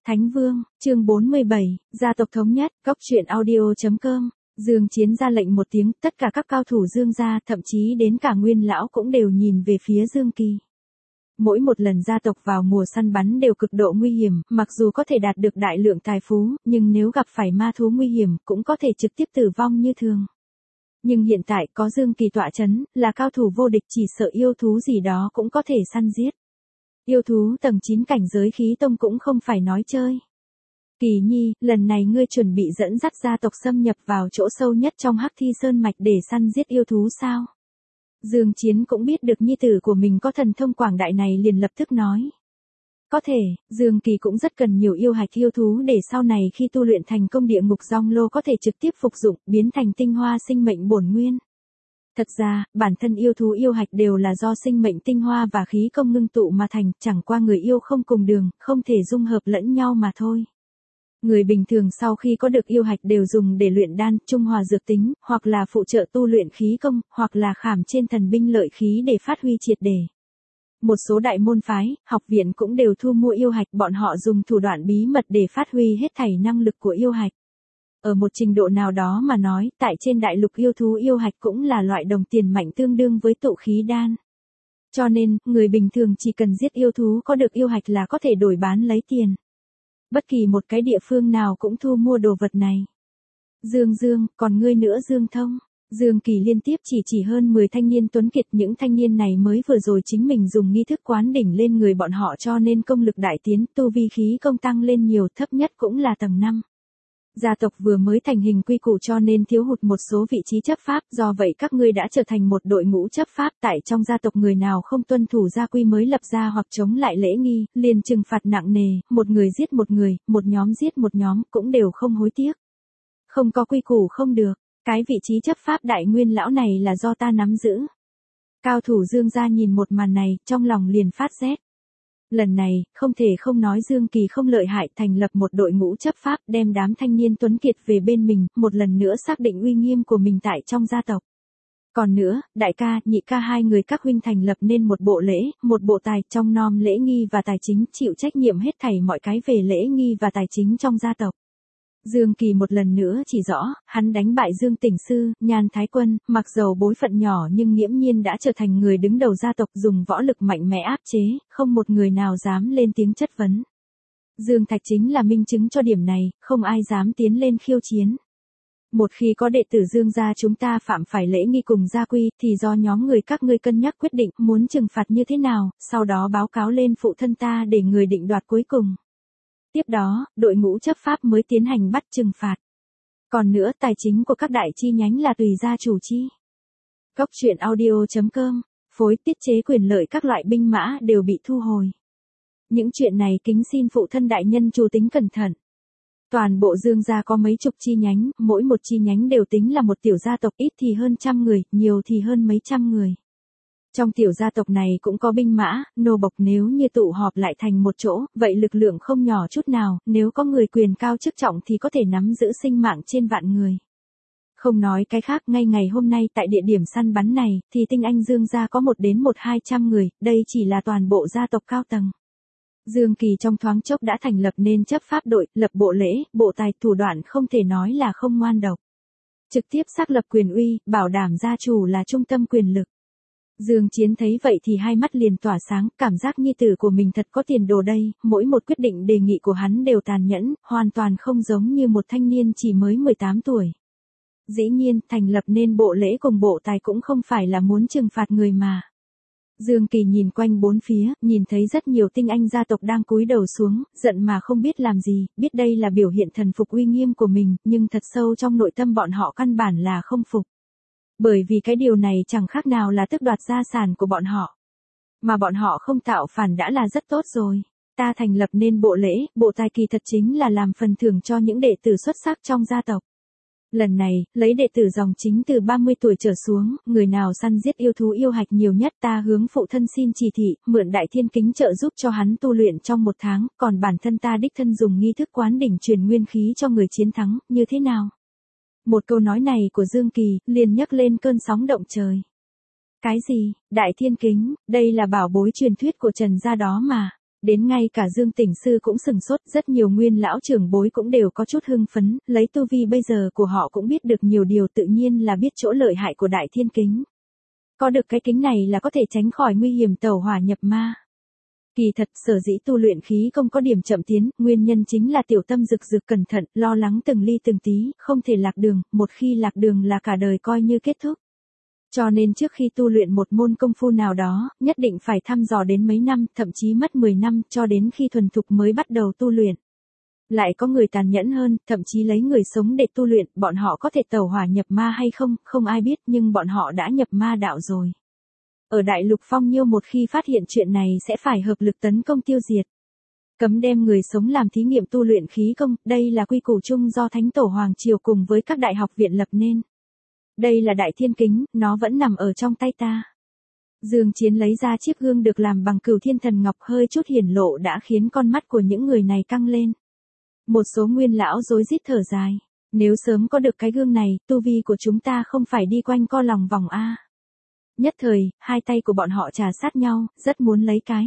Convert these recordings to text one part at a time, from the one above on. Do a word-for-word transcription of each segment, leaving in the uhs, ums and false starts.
Thánh Vương, chương bốn mươi bảy, gia tộc thống nhất, góc truyện audio chấm com. Dương Chiến ra lệnh một tiếng, tất cả các cao thủ Dương gia, thậm chí đến cả Nguyên lão cũng đều nhìn về phía Dương Kỳ. Mỗi một lần gia tộc vào mùa săn bắn đều cực độ nguy hiểm, mặc dù có thể đạt được đại lượng tài phú, nhưng nếu gặp phải ma thú nguy hiểm, cũng có thể trực tiếp tử vong như thường. Nhưng hiện tại có Dương Kỳ tọa chấn, là cao thủ vô địch, chỉ sợ yêu thú gì đó cũng có thể săn giết. Yêu thú tầng chín cảnh giới khí tông cũng không phải nói chơi. Kỳ Nhi, lần này ngươi chuẩn bị dẫn dắt gia tộc xâm nhập vào chỗ sâu nhất trong Hắc Thi Sơn mạch để săn giết yêu thú sao? Dương Chiến cũng biết được nhi tử của mình có thần thông quảng đại này, liền lập tức nói. Có thể, Dương Kỳ cũng rất cần nhiều yêu hạch yêu thú để sau này khi tu luyện thành công địa ngục Giong Lô có thể trực tiếp phục dụng, biến thành tinh hoa sinh mệnh bổn nguyên. Thật ra, bản thân yêu thú yêu hạch đều là do sinh mệnh tinh hoa và khí công ngưng tụ mà thành, chẳng qua người yêu không cùng đường, không thể dung hợp lẫn nhau mà thôi. Người bình thường sau khi có được yêu hạch đều dùng để luyện đan, trung hòa dược tính, hoặc là phụ trợ tu luyện khí công, hoặc là khảm trên thần binh lợi khí để phát huy triệt để. Một số đại môn phái, học viện cũng đều thu mua yêu hạch, bọn họ dùng thủ đoạn bí mật để phát huy hết thảy năng lực của yêu hạch. Ở một trình độ nào đó mà nói, tại trên đại lục yêu thú yêu hạch cũng là loại đồng tiền mạnh tương đương với tụ khí đan. Cho nên, người bình thường chỉ cần giết yêu thú có được yêu hạch là có thể đổi bán lấy tiền. Bất kỳ một cái địa phương nào cũng thu mua đồ vật này. Dương Dương, còn ngươi nữa Dương Thông. Dương Kỳ liên tiếp chỉ chỉ hơn mười thanh niên tuấn kiệt, những thanh niên này mới vừa rồi chính mình dùng nghi thức quán đỉnh lên người bọn họ cho nên công lực đại tiến, tu vi khí công tăng lên nhiều, thấp nhất cũng là tầng năm. Gia tộc vừa mới thành hình quy củ cho nên thiếu hụt một số vị trí chấp pháp, do vậy các ngươi đã trở thành một đội ngũ chấp pháp, tại trong gia tộc người nào không tuân thủ gia quy mới lập ra hoặc chống lại lễ nghi, liền trừng phạt nặng nề, một người giết một người, một nhóm giết một nhóm, cũng đều không hối tiếc. Không có quy củ không được, cái vị trí chấp pháp đại nguyên lão này là do ta nắm giữ. Cao thủ Dương gia nhìn một màn này, trong lòng liền phát rét. Lần này, không thể không nói Dương Kỳ không lợi hại, thành lập một đội ngũ chấp pháp, đem đám thanh niên tuấn kiệt về bên mình, một lần nữa xác định uy nghiêm của mình tại trong gia tộc. Còn nữa, đại ca, nhị ca hai người các huynh thành lập nên một bộ lễ, một bộ tài, trong nom lễ nghi và tài chính, chịu trách nhiệm hết thảy mọi cái về lễ nghi và tài chính trong gia tộc. Dương Kỳ một lần nữa chỉ rõ, hắn đánh bại Dương Tỉnh Sư, Nhan Thái Quân, mặc dầu bối phận nhỏ nhưng nghiễm nhiên đã trở thành người đứng đầu gia tộc, dùng võ lực mạnh mẽ áp chế, không một người nào dám lên tiếng chất vấn. Dương Thạch chính là minh chứng cho điểm này, không ai dám tiến lên khiêu chiến. Một khi có đệ tử Dương gia chúng ta phạm phải lễ nghi cùng gia quy, thì do nhóm người các ngươi cân nhắc quyết định muốn trừng phạt như thế nào, sau đó báo cáo lên phụ thân ta để người định đoạt cuối cùng. Tiếp đó, đội ngũ chấp pháp mới tiến hành bắt trừng phạt. Còn nữa, tài chính của các đại chi nhánh là tùy gia chủ chi. Góc truyện audio chấm com, phối tiết chế quyền lợi các loại binh mã đều bị thu hồi. Những chuyện này kính xin phụ thân đại nhân chú tính cẩn thận. Toàn bộ Dương gia có mấy chục chi nhánh, mỗi một chi nhánh đều tính là một tiểu gia tộc, ít thì hơn trăm người, nhiều thì hơn mấy trăm người. Trong tiểu gia tộc này cũng có binh mã, nô bộc, nếu như tụ họp lại thành một chỗ, vậy lực lượng không nhỏ chút nào, nếu có người quyền cao chức trọng thì có thể nắm giữ sinh mạng trên vạn người. Không nói cái khác, ngay ngày hôm nay tại địa điểm săn bắn này, thì tinh anh Dương gia có một đến một hai trăm người, đây chỉ là toàn bộ gia tộc cao tầng. Dương Kỳ trong thoáng chốc đã thành lập nên chấp pháp đội, lập bộ lễ, bộ tài, thủ đoạn không thể nói là không ngoan độc. Trực tiếp xác lập quyền uy, bảo đảm gia chủ là trung tâm quyền lực. Dương Chiến thấy vậy thì hai mắt liền tỏa sáng, cảm giác nhi tử của mình thật có tiền đồ đây, mỗi một quyết định đề nghị của hắn đều tàn nhẫn, hoàn toàn không giống như một thanh niên chỉ mới mười tám tuổi. Dĩ nhiên, thành lập nên bộ lễ cùng bộ tài cũng không phải là muốn trừng phạt người mà. Dương Kỳ nhìn quanh bốn phía, nhìn thấy rất nhiều tinh anh gia tộc đang cúi đầu xuống, giận mà không biết làm gì, biết đây là biểu hiện thần phục uy nghiêm của mình, nhưng thật sâu trong nội tâm bọn họ căn bản là không phục. Bởi vì cái điều này chẳng khác nào là tước đoạt gia sản của bọn họ. Mà bọn họ không tạo phản đã là rất tốt rồi. Ta thành lập nên bộ lễ, bộ tài kỳ thật chính là làm phần thưởng cho những đệ tử xuất sắc trong gia tộc. Lần này, lấy đệ tử dòng chính từ ba mươi tuổi trở xuống, người nào săn giết yêu thú yêu hạch nhiều nhất ta hướng phụ thân xin chỉ thị, mượn đại thiên kính trợ giúp cho hắn tu luyện trong một tháng, còn bản thân ta đích thân dùng nghi thức quán đỉnh truyền nguyên khí cho người chiến thắng, như thế nào? Một câu nói này của Dương Kỳ, liền nhấc lên cơn sóng động trời. Cái gì, đại thiên kính, đây là bảo bối truyền thuyết của Trần gia đó mà. Đến ngay cả Dương Tỉnh Sư cũng sừng sốt, rất nhiều nguyên lão trưởng bối cũng đều có chút hưng phấn, lấy tu vi bây giờ của họ cũng biết được nhiều điều, tự nhiên là biết chỗ lợi hại của Đại Thiên Kính. Có được cái kính này là có thể tránh khỏi nguy hiểm tẩu hỏa nhập ma. Kỳ thật, sở dĩ tu luyện khí công có điểm chậm tiến, nguyên nhân chính là tiểu tâm rực rực cẩn thận, lo lắng từng ly từng tí, không thể lạc đường, một khi lạc đường là cả đời coi như kết thúc. Cho nên trước khi tu luyện một môn công phu nào đó, nhất định phải thăm dò đến mấy năm, thậm chí mất mười năm, cho đến khi thuần thục mới bắt đầu tu luyện. Lại có người tàn nhẫn hơn, thậm chí lấy người sống để tu luyện, bọn họ có thể tẩu hỏa nhập ma hay không, không ai biết, nhưng bọn họ đã nhập ma đạo rồi. Ở Đại Lục Phong Nhiêu một khi phát hiện chuyện này sẽ phải hợp lực tấn công tiêu diệt. Cấm đem người sống làm thí nghiệm tu luyện khí công, đây là quy củ chung do Thánh Tổ Hoàng Triều cùng với các đại học viện lập nên. Đây là Đại Thiên Kính, nó vẫn nằm ở trong tay ta. Dương Chiến lấy ra chiếc gương được làm bằng cửu thiên thần ngọc, hơi chút hiển lộ đã khiến con mắt của những người này căng lên. Một số nguyên lão rối rít thở dài. Nếu sớm có được cái gương này, tu vi của chúng ta không phải đi quanh co lòng vòng a. Nhất thời, hai tay của bọn họ trà sát nhau, rất muốn lấy cái.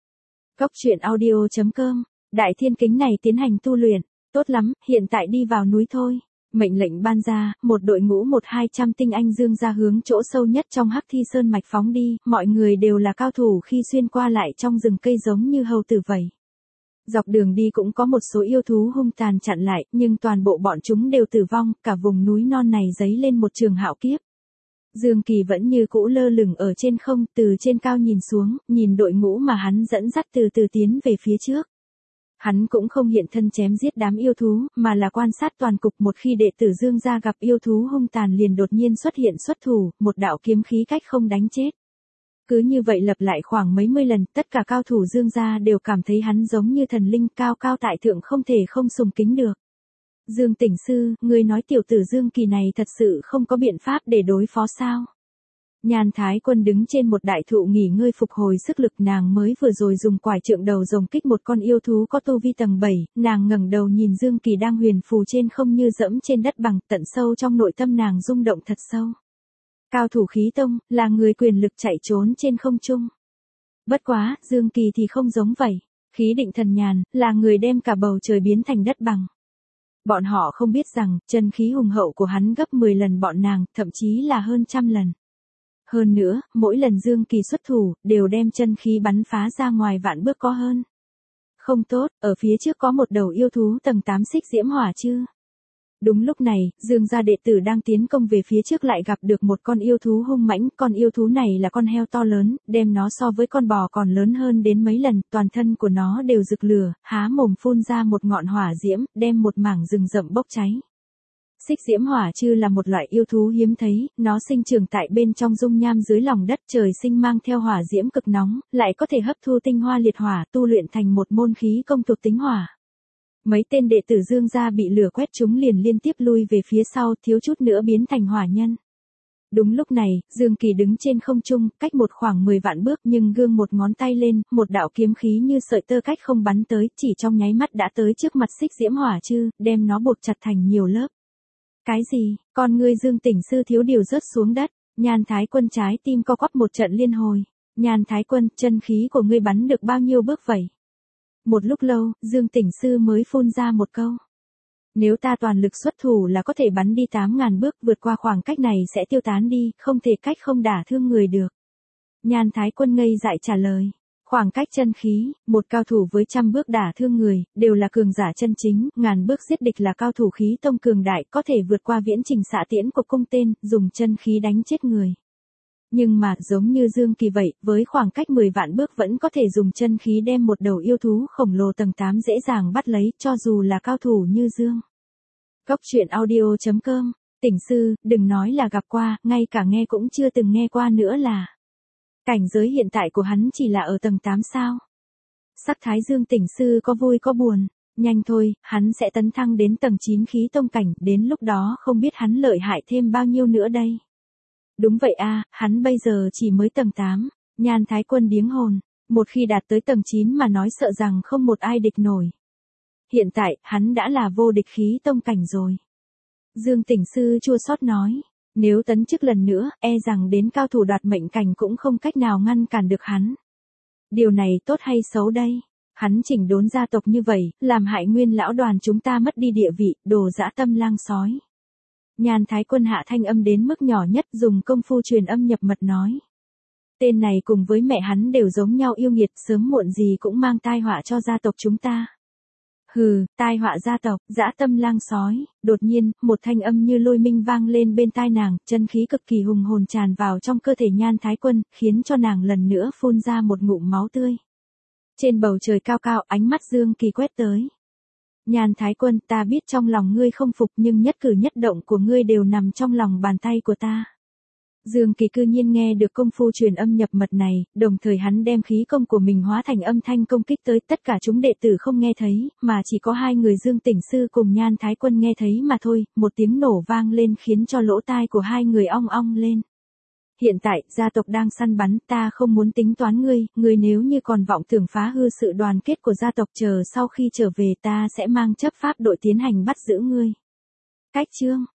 Cốc truyện audio chấm com, Đại Thiên Kính này tiến hành tu luyện, tốt lắm, hiện tại đi vào núi thôi. Mệnh lệnh ban ra, một đội ngũ một hai trăm tinh anh dương ra hướng chỗ sâu nhất trong Hắc Thi Sơn mạch phóng đi, mọi người đều là cao thủ khi xuyên qua lại trong rừng cây giống như hầu tử vậy. Dọc đường đi cũng có một số yêu thú hung tàn chặn lại, nhưng toàn bộ bọn chúng đều tử vong, cả vùng núi non này dấy lên một trường hạo kiếp. Dương Kỳ vẫn như cũ lơ lửng ở trên không, từ trên cao nhìn xuống, nhìn đội ngũ mà hắn dẫn dắt từ từ tiến về phía trước. Hắn cũng không hiện thân chém giết đám yêu thú, mà là quan sát toàn cục. Một khi đệ tử Dương gia gặp yêu thú hung tàn liền đột nhiên xuất hiện xuất thủ, một đạo kiếm khí cách không đánh chết. Cứ như vậy lặp lại khoảng mấy mươi lần, tất cả cao thủ Dương gia đều cảm thấy hắn giống như thần linh cao cao tại thượng, không thể không sùng kính được. Dương Tỉnh Sư, ngươi nói tiểu tử Dương Kỳ này thật sự không có biện pháp để đối phó sao? Nhan Thái Quân đứng trên một đại thụ nghỉ ngơi phục hồi sức lực, nàng mới vừa rồi dùng quải trượng đầu rồng kích một con yêu thú có tu vi tầng bảy, nàng ngẩng đầu nhìn Dương Kỳ đang huyền phù trên không như dẫm trên đất bằng, tận sâu trong nội tâm nàng rung động thật sâu. Cao thủ khí tông, là người quyền lực chạy trốn trên không trung. Bất quá, Dương Kỳ thì không giống vậy. Khí định thần nhàn, là người đem cả bầu trời biến thành đất bằng. Bọn họ không biết rằng, chân khí hùng hậu của hắn gấp mười lần bọn nàng, thậm chí là hơn trăm lần. Hơn nữa, mỗi lần Dương Kỳ xuất thủ, đều đem chân khí bắn phá ra ngoài vạn bước có hơn. Không tốt, ở phía trước có một đầu yêu thú tầng tám xích diễm hỏa chứ. Đúng lúc này, Dương gia đệ tử đang tiến công về phía trước lại gặp được một con yêu thú hung mãnh, con yêu thú này là con heo to lớn, đem nó so với con bò còn lớn hơn đến mấy lần, toàn thân của nó đều rực lửa, há mồm phun ra một ngọn hỏa diễm, đem một mảng rừng rậm bốc cháy. Xích diễm hỏa chư là một loại yêu thú hiếm thấy, nó sinh trưởng tại bên trong dung nham dưới lòng đất, trời sinh mang theo hỏa diễm cực nóng, lại có thể hấp thu tinh hoa liệt hỏa, tu luyện thành một môn khí công thuộc tính hỏa. Mấy tên đệ tử Dương gia bị lửa quét chúng liền liên tiếp lui về phía sau, thiếu chút nữa biến thành hỏa nhân. Đúng lúc này, Dương Kỳ đứng trên không trung, cách một khoảng mười vạn bước, nhưng gương một ngón tay lên, một đạo kiếm khí như sợi tơ cách không bắn tới, chỉ trong nháy mắt đã tới trước mặt xích diễm hỏa chư, đem nó bột chặt thành nhiều lớp. Cái gì? Con ngươi Dương Tỉnh Sư thiếu điều rớt xuống đất, Nhan Thái Quân trái tim co quắp một trận liên hồi. Nhan Thái Quân, chân khí của ngươi bắn được bao nhiêu bước vậy? Một lúc lâu, Dương Tỉnh Sư mới phun ra một câu. Nếu ta toàn lực xuất thủ là có thể bắn đi tám ngàn bước, vượt qua khoảng cách này sẽ tiêu tán đi, không thể cách không đả thương người được. Nhan Thái Quân ngây dại trả lời. Khoảng cách chân khí, một cao thủ với trăm bước đả thương người, đều là cường giả chân chính, ngàn bước giết địch là cao thủ khí tông cường đại, có thể vượt qua viễn trình xạ tiễn của cung tên, dùng chân khí đánh chết người. Nhưng mà, giống như Dương Kỳ vậy, với khoảng cách mười vạn bước vẫn có thể dùng chân khí đem một đầu yêu thú khổng lồ tầng tám dễ dàng bắt lấy, cho dù là cao thủ như Dương. Cốc truyện audio chấm com, Tỉnh Sư, đừng nói là gặp qua, ngay cả nghe cũng chưa từng nghe qua nữa là. Cảnh giới hiện tại của hắn chỉ là ở tầng tám sao. Sắc thái Dương Tỉnh Sư có vui có buồn, nhanh thôi, hắn sẽ tấn thăng đến tầng chín khí tông cảnh, đến lúc đó không biết hắn lợi hại thêm bao nhiêu nữa đây. Đúng vậy a, hắn bây giờ chỉ mới tầng tám, Nhan Thái Quân điếng hồn, một khi đạt tới tầng chín mà nói sợ rằng không một ai địch nổi. Hiện tại, hắn đã là vô địch khí tông cảnh rồi. Dương Tỉnh Sư chua xót nói, nếu tấn chức lần nữa, e rằng đến cao thủ đoạt mệnh cảnh cũng không cách nào ngăn cản được hắn. Điều này tốt hay xấu đây? Hắn chỉnh đốn gia tộc như vậy, làm hại Nguyên lão đoàn chúng ta mất đi địa vị, đồ dã tâm lang sói. Nhan Thái Quân hạ thanh âm đến mức nhỏ nhất, dùng công phu truyền âm nhập mật nói. Tên này cùng với mẹ hắn đều giống nhau yêu nghiệt, sớm muộn gì cũng mang tai họa cho gia tộc chúng ta. Hừ, tai họa gia tộc, dã tâm lang sói. Đột nhiên, một thanh âm như lôi minh vang lên bên tai nàng, chân khí cực kỳ hùng hồn tràn vào trong cơ thể Nhan Thái Quân, khiến cho nàng lần nữa phun ra một ngụm máu tươi. Trên bầu trời cao cao, ánh mắt Dương Kỳ quét tới. Nhan Thái Quân, ta biết trong lòng ngươi không phục, nhưng nhất cử nhất động của ngươi đều nằm trong lòng bàn tay của ta. Dương Kỳ cư nhiên nghe được công phu truyền âm nhập mật này, đồng thời hắn đem khí công của mình hóa thành âm thanh công kích tới, tất cả chúng đệ tử không nghe thấy, mà chỉ có hai người Dương Tỉnh Sư cùng Nhan Thái Quân nghe thấy mà thôi, một tiếng nổ vang lên khiến cho lỗ tai của hai người ong ong lên. Hiện tại, gia tộc đang săn bắn, ta không muốn tính toán ngươi, ngươi nếu như còn vọng tưởng phá hư sự đoàn kết của gia tộc, chờ sau khi trở về ta sẽ mang chấp pháp đội tiến hành bắt giữ ngươi. Cách chương